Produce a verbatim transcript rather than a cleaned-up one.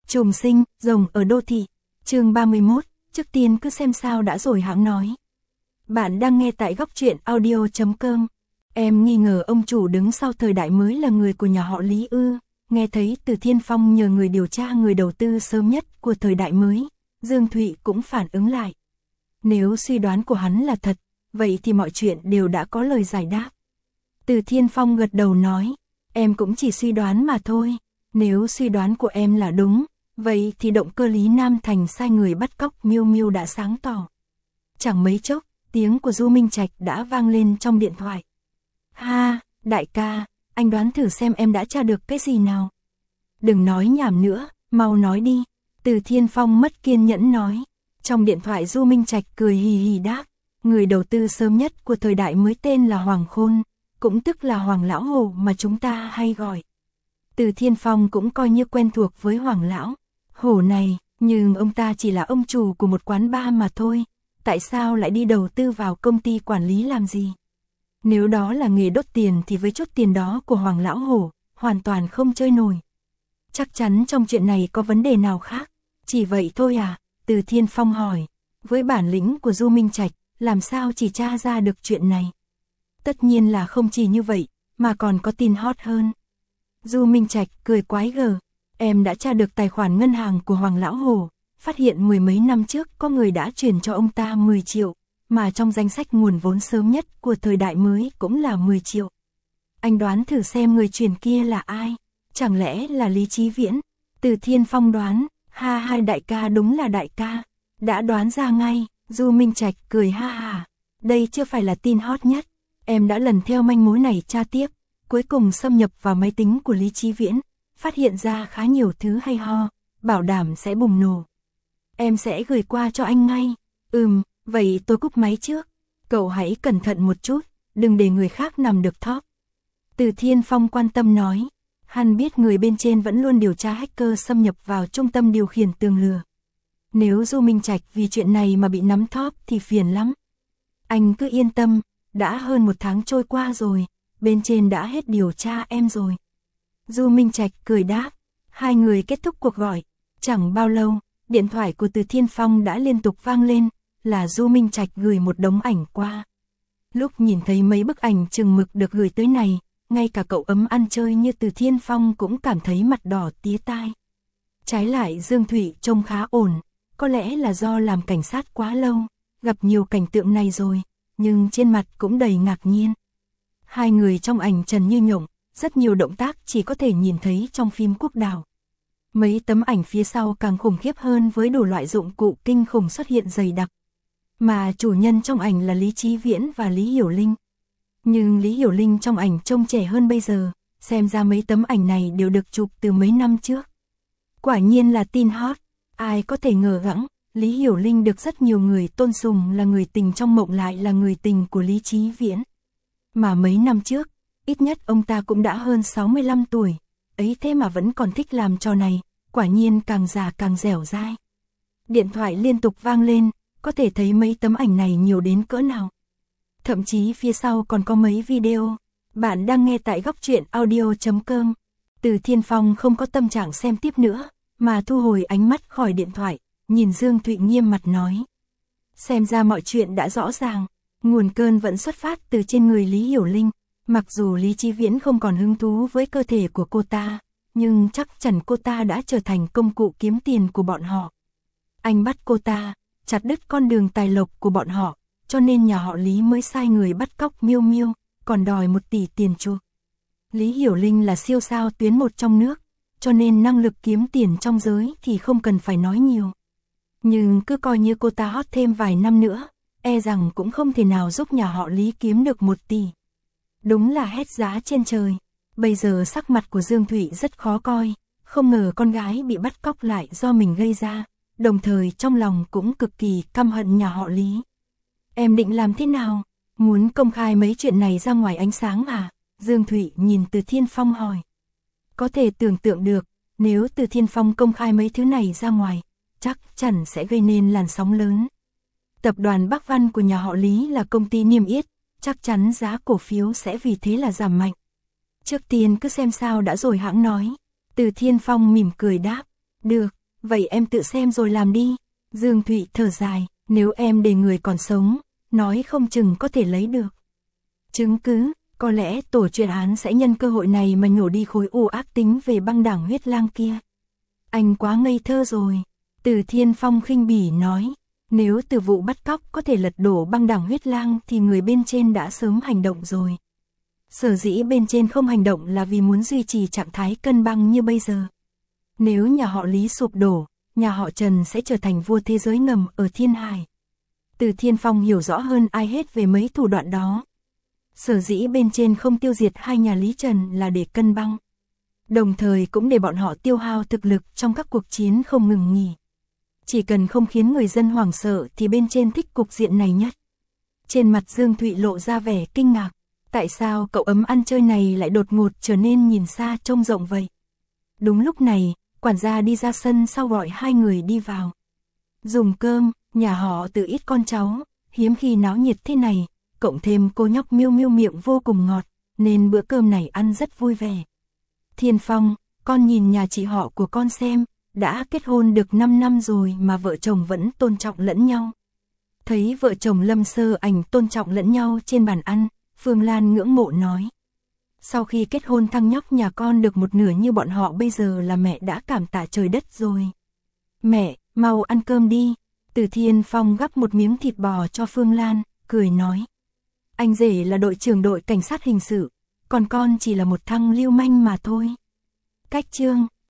Trùng sinh, rồng ở đô thị. Chương ba mươi mốt, trước tiên cứ xem sao đã rồi hãng nói. Bạn đang nghe tại góc truyện audio chấm com. Em nghi ngờ ông chủ đứng sau thời đại mới là người của nhà họ Lý ư? Nghe thấy Từ Thiên Phong nhờ người điều tra người đầu tư sớm nhất của thời đại mới, Dương Thụy cũng phản ứng lại. Nếu suy đoán của hắn là thật, vậy thì mọi chuyện đều đã có lời giải đáp. Từ Thiên Phong gật đầu nói, em cũng chỉ suy đoán mà thôi. Nếu suy đoán của em là đúng, vậy thì động cơ Lý Nam Thành sai người bắt cóc Miêu Miêu đã sáng tỏ. Chẳng mấy chốc, tiếng của Du Minh Trạch đã vang lên trong điện thoại. Ha, đại ca, anh đoán thử xem em đã tra được cái gì nào. Đừng nói nhảm nữa, mau nói đi. Từ Thiên Phong mất kiên nhẫn nói. Trong điện thoại Du Minh Trạch cười hì hì đáp, người đầu tư sớm nhất của thời đại mới tên là Hoàng Khôn, cũng tức là Hoàng Lão Hồ mà chúng ta hay gọi. Từ Thiên Phong cũng coi như quen thuộc với Hoàng Lão Hổ này, nhưng ông ta chỉ là ông chủ của một quán bar mà thôi, tại sao lại đi đầu tư vào công ty quản lý làm gì? Nếu đó là nghề đốt tiền thì với chút tiền đó của Hoàng Lão Hổ, hoàn toàn không chơi nổi. Chắc chắn trong chuyện này có vấn đề nào khác, chỉ vậy thôi à? Từ Thiên Phong hỏi, với bản lĩnh của Du Minh Trạch, làm sao chỉ tra ra được chuyện này? Tất nhiên là không chỉ như vậy, mà còn có tin hot hơn. Du Minh Trạch cười quái gở, em đã tra được tài khoản ngân hàng của Hoàng Lão Hổ, phát hiện mười mấy năm trước có người đã chuyển cho ông ta mười triệu, mà trong danh sách nguồn vốn sớm nhất của thời đại mới cũng là mười triệu. Anh đoán thử xem người chuyển kia là ai? Chẳng lẽ là Lý Chí Viễn? Từ Thiên Phong đoán, ha hai đại ca đúng là đại ca, đã đoán ra ngay. Du Minh Trạch cười ha ha, đây chưa phải là tin hot nhất, em đã lần theo manh mối này tra tiếp, cuối cùng xâm nhập vào máy tính của Lý Chí Viễn, phát hiện ra khá nhiều thứ hay ho, bảo đảm sẽ bùng nổ. Em sẽ gửi qua cho anh ngay. Ừm, vậy tôi cúp máy trước, cậu hãy cẩn thận một chút, đừng để người khác nằm được top. Từ Thiên Phong quan tâm nói, hắn biết người bên trên vẫn luôn điều tra hacker xâm nhập vào trung tâm điều khiển tường lửa. Nếu Du Minh Trạch vì chuyện này mà bị nắm top thì phiền lắm. Anh cứ yên tâm, đã hơn một tháng trôi qua rồi, bên trên đã hết điều tra em rồi. Du Minh Trạch cười đáp, hai người kết thúc cuộc gọi. Chẳng bao lâu, điện thoại của Từ Thiên Phong đã liên tục vang lên, là Du Minh Trạch gửi một đống ảnh qua. Lúc nhìn thấy mấy bức ảnh chừng mực được gửi tới này, ngay cả cậu ấm ăn chơi như Từ Thiên Phong cũng cảm thấy mặt đỏ tía tai. Trái lại Dương Thụy trông khá ổn, có lẽ là do làm cảnh sát quá lâu, gặp nhiều cảnh tượng này rồi, nhưng trên mặt cũng đầy ngạc nhiên. Hai người trong ảnh trần như nhộng, rất nhiều động tác chỉ có thể nhìn thấy trong phim quốc đảo. Mấy tấm ảnh phía sau càng khủng khiếp hơn với đủ loại dụng cụ kinh khủng xuất hiện dày đặc. Mà chủ nhân trong ảnh là Lý Chí Viễn và Lý Hiểu Linh. Nhưng Lý Hiểu Linh trong ảnh trông trẻ hơn bây giờ, xem ra mấy tấm ảnh này đều được chụp từ mấy năm trước. Quả nhiên là tin hot, ai có thể ngờ gẵng, Lý Hiểu Linh được rất nhiều người tôn sùng là người tình trong mộng lại là người tình của Lý Chí Viễn. Mà mấy năm trước, ít nhất ông ta cũng đã hơn sáu mươi lăm tuổi, ấy thế mà vẫn còn thích làm trò này, quả nhiên càng già càng dẻo dai. Điện thoại liên tục vang lên, có thể thấy mấy tấm ảnh này nhiều đến cỡ nào. Thậm chí phía sau còn có mấy video. Bạn đang nghe tại góc truyện audio chấm com. Từ Thiên Phong không có tâm trạng xem tiếp nữa, mà thu hồi ánh mắt khỏi điện thoại, nhìn Dương Thụy nghiêm mặt nói. Xem ra mọi chuyện đã rõ ràng, nguồn cơn vẫn xuất phát từ trên người Lý Hiểu Linh. Mặc dù Lý Chí Viễn không còn hứng thú với cơ thể của cô ta, nhưng chắc chắn cô ta đã trở thành công cụ kiếm tiền của bọn họ. Anh bắt cô ta, chặt đứt con đường tài lộc của bọn họ, cho nên nhà họ Lý mới sai người bắt cóc Miêu Miêu, còn đòi một tỷ tiền chuộc. Lý Hiểu Linh là siêu sao tuyến một trong nước, cho nên năng lực kiếm tiền trong giới thì không cần phải nói nhiều. Nhưng cứ coi như cô ta hot thêm vài năm nữa, e rằng cũng không thể nào giúp nhà họ Lý kiếm được một tỷ. Đúng là hét giá trên trời. Bây giờ sắc mặt của Dương Thụy rất khó coi, không ngờ con gái bị bắt cóc lại do mình gây ra, đồng thời trong lòng cũng cực kỳ căm hận nhà họ Lý. Em định làm thế nào? Muốn công khai mấy chuyện này ra ngoài ánh sáng à? Dương Thụy nhìn Từ Thiên Phong hỏi. Có thể tưởng tượng được, nếu Từ Thiên Phong công khai mấy thứ này ra ngoài, chắc chắn sẽ gây nên làn sóng lớn. Tập đoàn Bắc Văn của nhà họ Lý là công ty niêm yết, chắc chắn giá cổ phiếu sẽ vì thế là giảm mạnh. Trước tiên cứ xem sao đã rồi hãng nói. Từ Thiên Phong mỉm cười đáp, được, vậy em tự xem rồi làm đi. Dương Thụy thở dài, nếu em để người còn sống, nói không chừng có thể lấy được chứng cứ, có lẽ tổ chuyên án sẽ nhân cơ hội này mà nhổ đi khối u ác tính về băng đảng huyết lang kia. Anh quá ngây thơ rồi. Từ Thiên Phong khinh bỉ nói, nếu từ vụ bắt cóc có thể lật đổ băng đảng huyết lang thì người bên trên đã sớm hành động rồi. Sở dĩ bên trên không hành động là vì muốn duy trì trạng thái cân bằng như bây giờ. Nếu nhà họ Lý sụp đổ, nhà họ Trần sẽ trở thành vua thế giới ngầm ở Thiên Hải. Từ Thiên Phong hiểu rõ hơn ai hết về mấy thủ đoạn đó. Sở dĩ bên trên không tiêu diệt hai nhà Lý Trần là để cân bằng. Đồng thời cũng để bọn họ tiêu hao thực lực trong các cuộc chiến không ngừng nghỉ. Chỉ cần không khiến người dân hoảng sợ thì bên trên thích cục diện này nhất. Trên mặt Dương Thụy lộ ra vẻ kinh ngạc. Tại sao cậu ấm ăn chơi này lại đột ngột trở nên nhìn xa trông rộng vậy? Đúng lúc này, quản gia đi ra sân sau gọi hai người đi vào. Dùng cơm, nhà họ Từ ít con cháu, hiếm khi náo nhiệt thế này, cộng thêm cô nhóc Miêu Miêu miệng vô cùng ngọt, nên bữa cơm này ăn rất vui vẻ. Thiên Phong, con nhìn nhà chị họ của con xem, đã kết hôn được năm năm rồi mà vợ chồng vẫn tôn trọng lẫn nhau. Thấy vợ chồng Lâm Sơ Ảnh tôn trọng lẫn nhau trên bàn ăn, Phương Lan ngưỡng mộ nói. Sau khi kết hôn thằng nhóc nhà con được một nửa như bọn họ bây giờ là mẹ đã cảm tạ trời đất rồi. Mẹ, mau ăn cơm đi. Từ Thiên Phong gắp một miếng thịt bò cho Phương Lan, cười nói. Anh rể là đội trưởng đội cảnh sát hình sự, còn con chỉ là một thằng lưu manh mà thôi. Cách chương